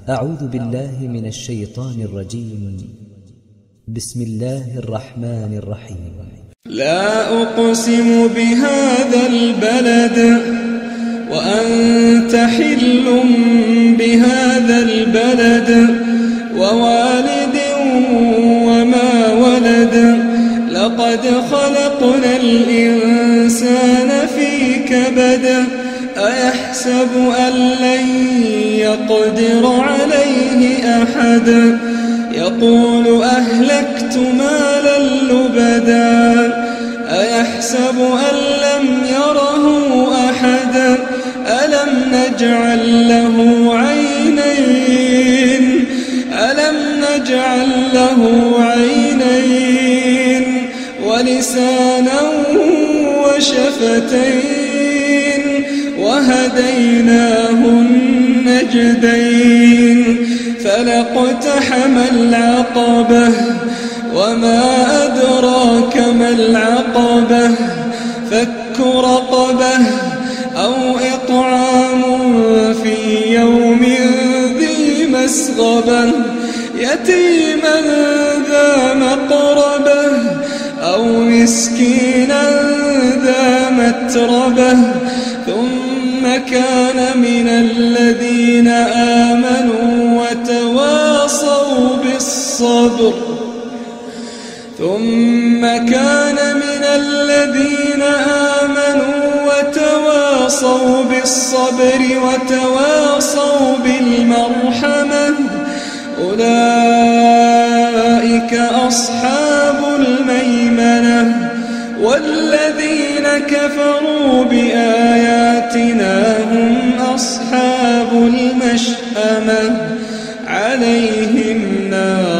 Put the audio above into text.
أعوذ بالله من الشيطان الرجيم. بسم الله الرحمن الرحيم. لا أقسم بهذا البلد وأنت حل بهذا البلد ووالد وما ولد لقد خلقنا الإنسان في كبد أيحسب أن لن يقدر عليه أحد يقول أهلكت مالا لبدا أيحسب أن لم يره أحد ألم نجعل له عينين ولسانا وشفتين وهديناه النجدين فلاقتحم العقبة وما أدراك ما العقبة فك رقبة أو إطعام في يوم ذي مسغبة يتيما ذا مقربة أو مسكينا ذا متربة ثم كان من الذين آمنوا وتواصوا بالصبر وتواصوا بالمرحمة أولئك أصحاب الميمنة والذين كفروا بآياتنا هم أصحاب المشأمة عليهم نار